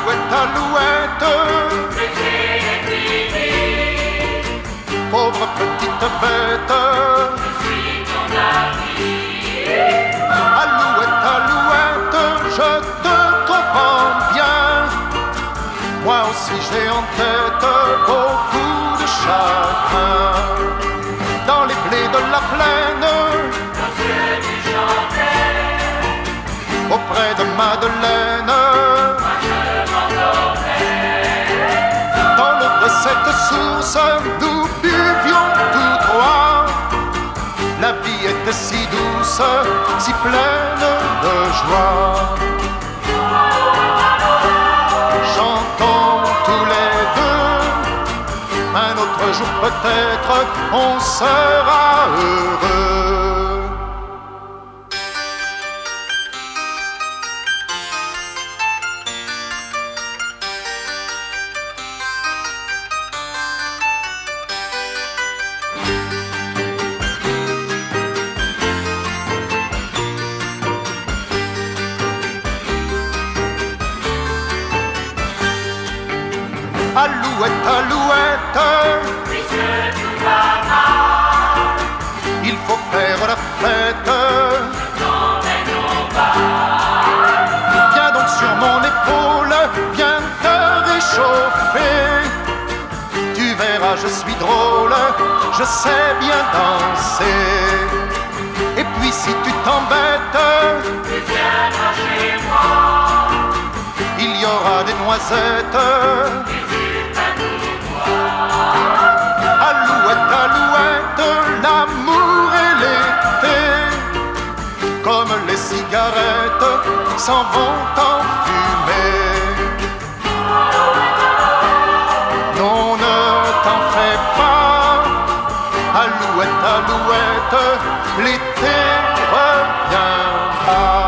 Alouette, alouette, pauvre petite bête, alouette, alouette, je te comprends bien. Moi aussi j'ai en tête beaucoup de chagrin. Dans les blés de la plaine, auprès de Madeleine, dans l'eau de cette source, nous buvions tous trois. La vie était si douce, si pleine de joie. Chantons tous les deux, un autre jour peut-être on sera heureux. Alouette, alouette, puisque tout va mal, il faut faire la fête. n'emmènons pas. Viens donc sur mon épaule, viens te réchauffer. Tu verras, je suis drôle, je sais bien danser. Et puis si tu t'embêtes, Tu viendras chez moi, il y aura des noisettes. Alouette, alouette, l'amour et l'été, comme les cigarettes, s'en vont en fumée. Non, ne t'en fais pas, alouette, alouette, l'été reviendra.